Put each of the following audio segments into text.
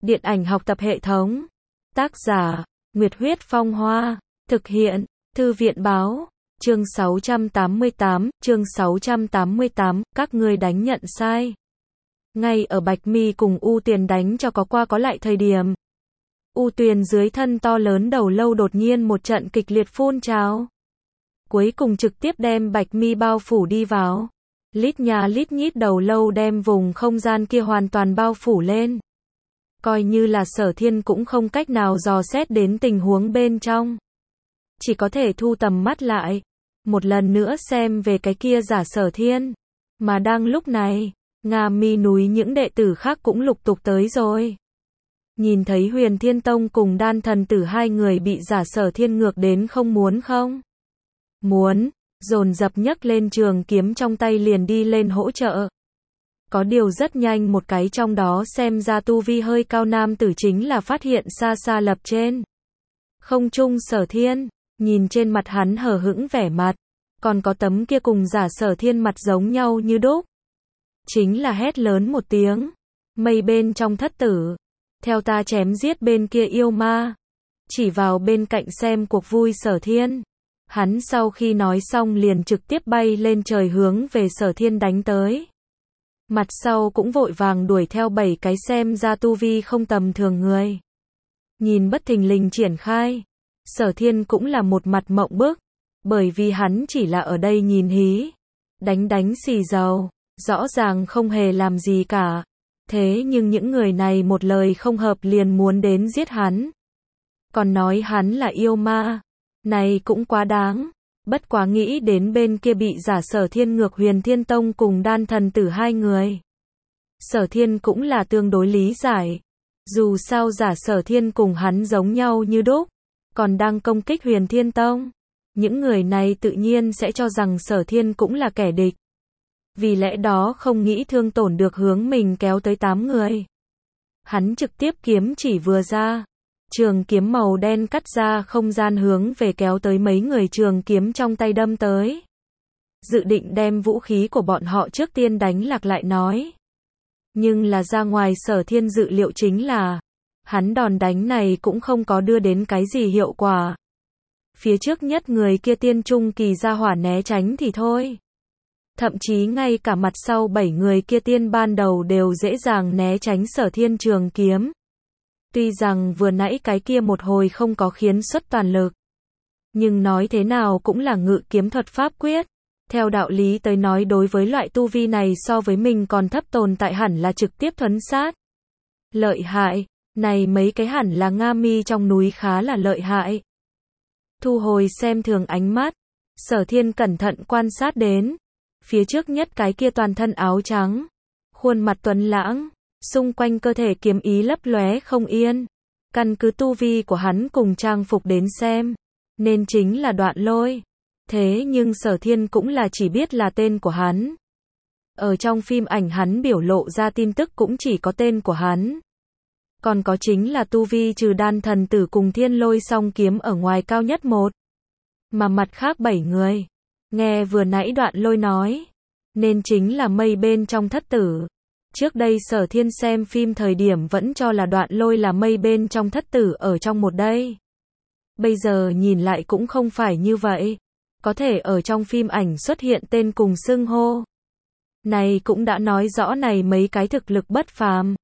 Điện ảnh học tập hệ thống. Tác giả, Nguyệt Huyết Phong Hoa. Thực hiện, Thư viện Báo. Chương 688, các ngươi đánh nhận sai. Ngay ở Bạch Mi cùng U Tuyền đánh cho có qua có lại thời điểm. U Tuyền dưới thân to lớn đầu lâu đột nhiên một trận kịch liệt phun trào. Cuối cùng trực tiếp đem Bạch Mi bao phủ đi vào. Lít nhà lít nhít đầu lâu đem vùng không gian kia hoàn toàn bao phủ lên. Coi như là Sở Thiên cũng không cách nào dò xét đến tình huống bên trong. Chỉ có thể thu tầm mắt lại. Một lần nữa xem về cái kia giả Sở Thiên. Mà đang lúc này, Nga Mi núi những đệ tử khác cũng lục tục tới rồi. Nhìn thấy Huyền Thiên Tông cùng Đan Thần Tử hai người bị giả Sở Thiên ngược đến không muốn không? Muốn, dồn dập nhấc lên trường kiếm trong tay liền đi lên hỗ trợ. Có điều rất nhanh một cái trong đó xem ra tu vi hơi cao nam tử chính là phát hiện xa xa lập trên. Không trung Sở Thiên, nhìn trên mặt hắn hờ hững vẻ mặt, còn có tấm kia cùng giả Sở Thiên mặt giống nhau như đúc. Chính là hét lớn một tiếng, mây bên trong thất tử, theo ta chém giết bên kia yêu ma. Chỉ vào bên cạnh xem cuộc vui Sở Thiên. Hắn sau khi nói xong liền trực tiếp bay lên trời hướng về Sở Thiên đánh tới. Mặt sau cũng vội vàng đuổi theo 7 cái xem ra tu vi không tầm thường người. Nhìn bất thình lình triển khai, Sở Thiên cũng là một mặt mộng bức, bởi vì hắn chỉ là ở đây nhìn hí, đánh xì dầu, rõ ràng không hề làm gì cả. Thế nhưng những người này một lời không hợp liền muốn đến giết hắn. Còn nói hắn là yêu ma, này cũng quá đáng. Bất quá nghĩ đến bên kia bị giả Sở Thiên ngược Huyền Thiên Tông cùng Đan Thần Tử hai người. Sở Thiên cũng là tương đối lý giải. Dù sao giả Sở Thiên cùng hắn giống nhau như đúc, còn đang công kích Huyền Thiên Tông. Những người này tự nhiên sẽ cho rằng Sở Thiên cũng là kẻ địch. Vì lẽ đó không nghĩ thương tổn được hướng mình kéo tới 8 người. Hắn trực tiếp kiếm chỉ vừa ra. Trường kiếm màu đen cắt ra không gian hướng về kéo tới mấy người trường kiếm trong tay đâm tới. Dự định đem vũ khí của bọn họ trước tiên đánh lạc lại nói. Nhưng là ra ngoài Sở Thiên dự liệu chính là, hắn đòn đánh này cũng không có đưa đến cái gì hiệu quả. Phía trước nhất người kia tiên trung kỳ ra hỏa né tránh thì thôi. Thậm chí ngay cả mặt sau 7 người kia tiên ban đầu đều dễ dàng né tránh Sở Thiên trường kiếm. Tuy rằng vừa nãy cái kia một hồi không có khiến xuất toàn lực, nhưng nói thế nào cũng là ngự kiếm thuật pháp quyết. Theo đạo lý tới nói đối với loại tu vi này so với mình còn thấp tồn tại hẳn là trực tiếp thuấn sát. Lợi hại, này mấy cái hẳn là Nga Mi trong núi khá là lợi hại. Thu hồi xem thường ánh mắt, Sở Thiên cẩn thận quan sát đến. Phía trước nhất cái kia toàn thân áo trắng, khuôn mặt tuấn lãng, xung quanh cơ thể kiếm ý lấp lóe không yên. Căn cứ tu vi của hắn cùng trang phục đến xem, nên chính là Đoạn Lôi. Thế nhưng Sở Thiên cũng là chỉ biết là tên của hắn. Ở trong phim ảnh hắn biểu lộ ra tin tức cũng chỉ có tên của hắn. Còn có chính là tu vi trừ Đan Thần Tử cùng Thiên Lôi song kiếm ở ngoài cao nhất một. Mà mặt khác 7 người, nghe vừa nãy Đoạn Lôi nói, nên chính là mây bên trong thất tử. Trước đây Sở Thiên xem phim thời điểm vẫn cho là Đoạn Lôi là mây bên trong thất tử ở trong một đây. Bây giờ nhìn lại cũng không phải như vậy. Có thể ở trong phim ảnh xuất hiện tên cùng xưng hô. Này cũng đã nói rõ này mấy cái thực lực bất phàm.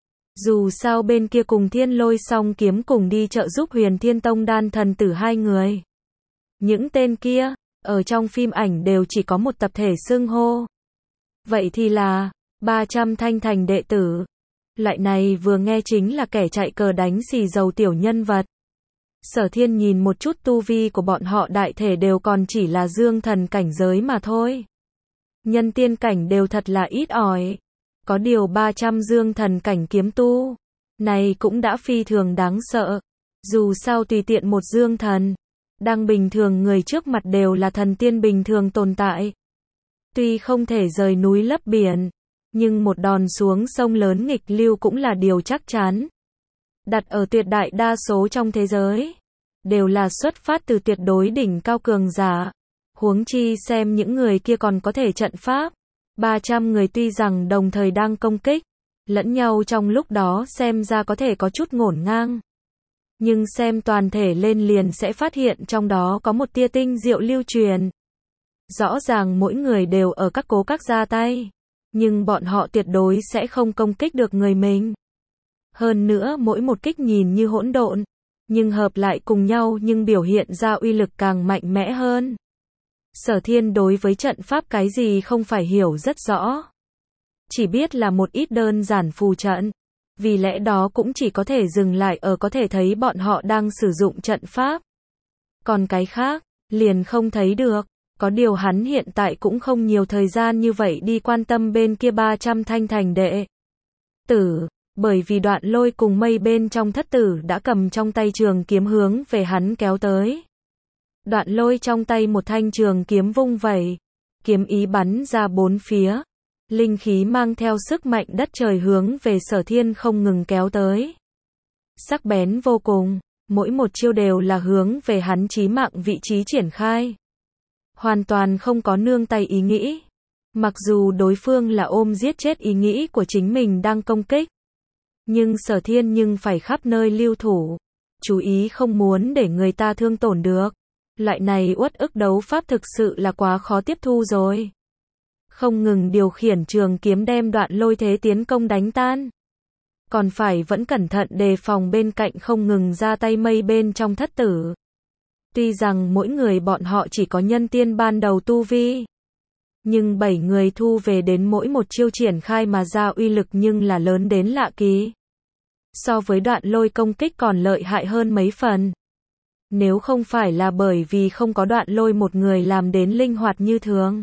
Dù sao bên kia cùng Thiên Lôi song kiếm cùng đi trợ giúp Huyền Thiên Tông Đan Thần Tử hai người. Những tên kia, ở trong phim ảnh đều chỉ có một tập thể xưng hô. Vậy thì là 300 thanh thành đệ tử. Loại này vừa nghe chính là kẻ chạy cờ đánh xì dầu tiểu nhân vật. Sở Thiên nhìn một chút tu vi của bọn họ đại thể đều còn chỉ là dương thần cảnh giới mà thôi. Nhân tiên cảnh đều thật là ít ỏi. Có điều 300 dương thần cảnh kiếm tu, này cũng đã phi thường đáng sợ. Dù sao tùy tiện một dương thần, đang bình thường người trước mặt đều là thần tiên bình thường tồn tại. Tuy không thể rời núi lấp biển, nhưng một đòn xuống sông lớn nghịch lưu cũng là điều chắc chắn. Đặt ở tuyệt đại đa số trong thế giới, đều là xuất phát từ tuyệt đối đỉnh cao cường giả. Huống chi xem những người kia còn có thể trận pháp. 300 người tuy rằng đồng thời đang công kích, Lẫn nhau trong lúc đó xem ra có thể có chút ngổn ngang. Nhưng xem toàn thể lên liền sẽ phát hiện trong đó có một tia tinh diệu lưu truyền. Rõ ràng mỗi người đều ở các cố các ra tay. Nhưng bọn họ tuyệt đối sẽ không công kích được người mình. Hơn nữa mỗi một kích nhìn như hỗn độn. Nhưng hợp lại cùng nhau nhưng biểu hiện ra uy lực càng mạnh mẽ hơn. Sở Thiên đối với trận pháp cái gì không phải hiểu rất rõ. Chỉ biết là một ít đơn giản phù trận. Vì lẽ đó cũng chỉ có thể dừng lại ở có thể thấy bọn họ đang sử dụng trận pháp. Còn cái khác, liền không thấy được. Có điều hắn hiện tại cũng không nhiều thời gian như vậy đi quan tâm bên kia 300 thanh thành đệ tử. Bởi vì Đoạn Lôi cùng Mây bên trong thất tử đã cầm trong tay trường kiếm hướng về hắn kéo tới. Đoạn Lôi trong tay một thanh trường kiếm vung vẩy. Kiếm ý bắn ra bốn phía. Linh khí mang theo sức mạnh đất trời hướng về Sở Thiên không ngừng kéo tới. Sắc bén vô cùng, mỗi một chiêu đều là hướng về hắn chí mạng vị trí triển khai. Hoàn toàn không có nương tay ý nghĩ. Mặc dù đối phương là ôm giết chết ý nghĩ của chính mình đang công kích. Nhưng Sở Thiên nhưng phải khắp nơi lưu thủ. Chú ý không muốn để người ta thương tổn được. Loại này uất ức đấu pháp thực sự là quá khó tiếp thu rồi. Không ngừng điều khiển trường kiếm đem Đoạn Lôi thế tiến công đánh tan. Còn phải vẫn cẩn thận đề phòng bên cạnh không ngừng ra tay Mây bên trong thất tử. Tuy rằng mỗi người bọn họ chỉ có nhân tiên ban đầu tu vi. Nhưng 7 người thu về đến mỗi một chiêu triển khai mà ra uy lực nhưng là lớn đến lạ kỳ. So với Đoạn Lôi công kích còn lợi hại hơn mấy phần. Nếu không phải là bởi vì không có Đoạn Lôi một người làm đến linh hoạt như thường.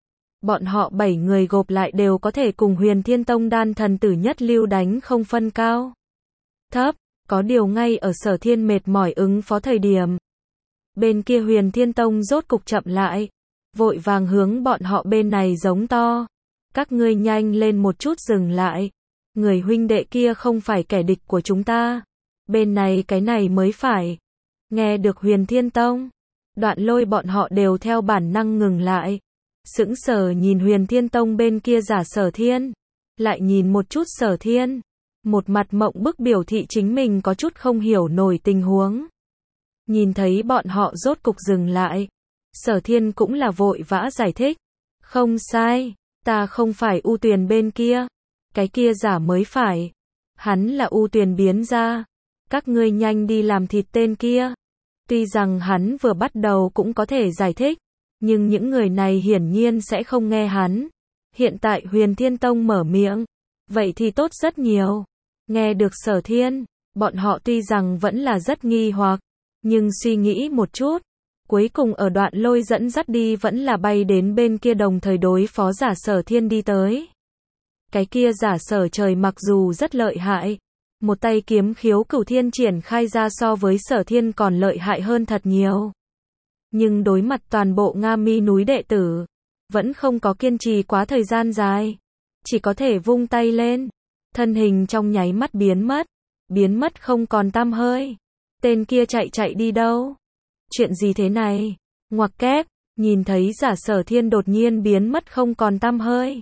Bọn họ 7 người gộp lại đều có thể cùng Huyền Thiên Tông đan thần tử nhất lưu đánh không phân cao thấp. Có điều ngay ở Sở Thiên mệt mỏi ứng phó thời điểm. Bên kia Huyền Thiên Tông rốt cục chậm lại. Vội vàng hướng bọn họ bên này giống to. Các ngươi nhanh lên một chút dừng lại. Người huynh đệ kia không phải kẻ địch của chúng ta. Bên này cái này mới phải. Nghe được Huyền Thiên Tông. Đoạn Lôi bọn họ đều theo bản năng ngừng lại. Sững sờ nhìn Huyền Thiên Tông bên kia giả Sở Thiên. Lại nhìn một chút Sở Thiên. Một mặt mộng bức biểu thị chính mình có chút không hiểu nổi tình huống. Nhìn thấy bọn họ rốt cục dừng lại. Sở Thiên cũng là vội vã giải thích. Không sai, ta không phải U Tuyền bên kia. Cái kia giả mới phải. Hắn là U Tuyền biến ra. Các ngươi nhanh đi làm thịt tên kia. Tuy rằng hắn vừa bắt đầu cũng có thể giải thích. Nhưng những người này hiển nhiên sẽ không nghe hắn. Hiện tại Huyền Thiên Tông mở miệng. Vậy thì tốt rất nhiều. Nghe được Sở Thiên. Bọn họ tuy rằng vẫn là rất nghi hoặc. Nhưng suy nghĩ một chút. Cuối cùng ở Đoạn Lôi dẫn dắt đi vẫn là bay đến bên kia đồng thời đối phó giả Sở Thiên đi tới. Cái kia giả Sở trời mặc dù rất lợi hại. Một tay kiếm khiếu cửu thiên triển khai ra so với Sở Thiên còn lợi hại hơn thật nhiều. Nhưng đối mặt toàn bộ Nga Mi núi đệ tử. Vẫn không có kiên trì quá thời gian dài. Chỉ có thể vung tay lên. Thân hình trong nháy mắt biến mất. Biến mất không còn tăm hơi. Tên kia chạy đi đâu? Chuyện gì thế này? Ngoặc kép, nhìn thấy giả Sở Thiên đột nhiên biến mất không còn tăm hơi.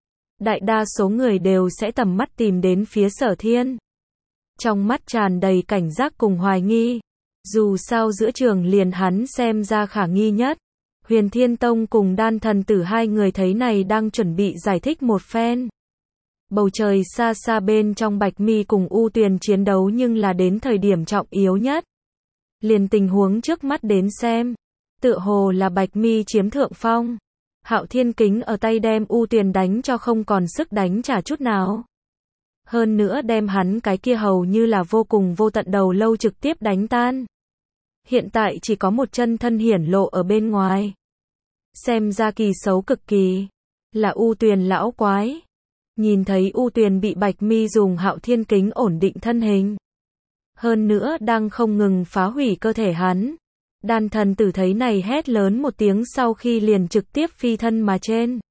Đại đa số người đều sẽ tầm mắt tìm đến phía Sở Thiên. Trong mắt tràn đầy cảnh giác cùng hoài nghi. Dù sao giữa trường liền hắn xem ra khả nghi nhất. Huyền Thiên Tông cùng đan thần tử hai người thấy này đang chuẩn bị giải thích một phen. Bầu trời xa xa bên trong Bạch Mi cùng U Tuyền chiến đấu nhưng là đến thời điểm trọng yếu nhất. Liền tình huống trước mắt đến xem. Tựa hồ là Bạch Mi chiếm thượng phong. Hạo Thiên Kính ở tay đem U Tuyền đánh cho không còn sức đánh trả chút nào. Hơn nữa đem hắn cái kia hầu như là vô cùng vô tận đầu lâu trực tiếp đánh tan. Hiện tại chỉ có một chân thân hiển lộ ở bên ngoài. Xem ra kỳ xấu cực kỳ. Là U Tuyền lão quái. Nhìn thấy U Tuyền bị Bạch Mi dùng Hạo Thiên Kính ổn định thân hình. Hơn nữa đang không ngừng phá hủy cơ thể hắn. Đan thần tử thấy này hét lớn một tiếng sau khi liền trực tiếp phi thân mà trên.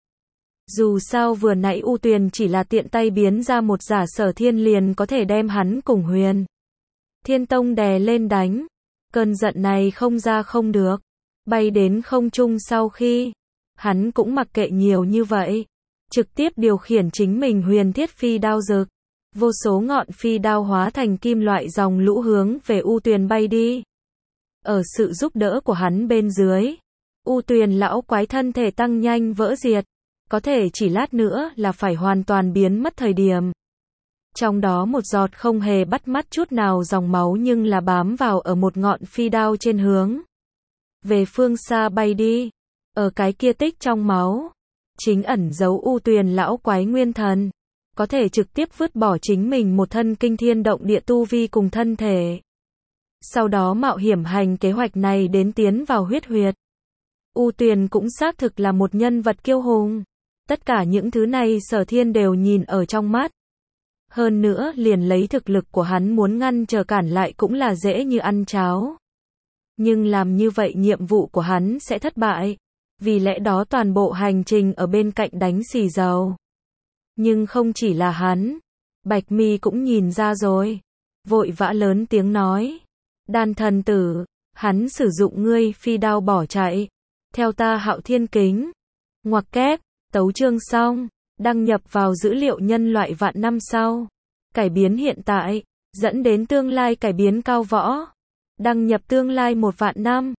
Dù sao vừa nãy U Tuyền chỉ là tiện tay biến ra một giả Sở Thiên liền có thể đem hắn cùng Huyền Thiên Tông đè lên đánh. Cơn giận này không ra không được. Bay đến không trung sau khi. Hắn cũng mặc kệ nhiều như vậy. Trực tiếp điều khiển chính mình huyền thiết phi đao dực. Vô số ngọn phi đao hóa thành kim loại dòng lũ hướng về U Tuyền bay đi. Ở sự giúp đỡ của hắn bên dưới, U Tuyền lão quái thân thể tăng nhanh vỡ diệt, có thể chỉ lát nữa là phải hoàn toàn biến mất thời điểm. Trong đó một giọt không hề bắt mắt chút nào dòng máu nhưng là bám vào ở một ngọn phi đao trên hướng về phương xa bay đi. Ở cái kia tích trong máu, chính ẩn giấu U Tuyền lão quái nguyên thần, có thể trực tiếp vứt bỏ chính mình một thân kinh thiên động địa tu vi cùng thân thể. Sau đó mạo hiểm hành kế hoạch này đến tiến vào huyết huyệt. U Tuyền cũng xác thực là một nhân vật kiêu hùng. Tất cả những thứ này Sở Thiên đều nhìn ở trong mắt. Hơn nữa liền lấy thực lực của hắn muốn ngăn trở cản lại cũng là dễ như ăn cháo. Nhưng làm như vậy nhiệm vụ của hắn sẽ thất bại. Vì lẽ đó toàn bộ hành trình ở bên cạnh đánh xì dầu. Nhưng không chỉ là hắn. Bạch Mi cũng nhìn ra rồi. Vội vã lớn tiếng nói. Đan thần tử, hắn sử dụng ngươi phi đao bỏ chạy. Theo ta Hạo Thiên Kính. Ngoặc kép, tấu chương xong. Đăng nhập vào dữ liệu nhân loại vạn năm sau. Cải biến hiện tại, dẫn đến tương lai cải biến cao võ. Đăng nhập tương lai 1 vạn năm.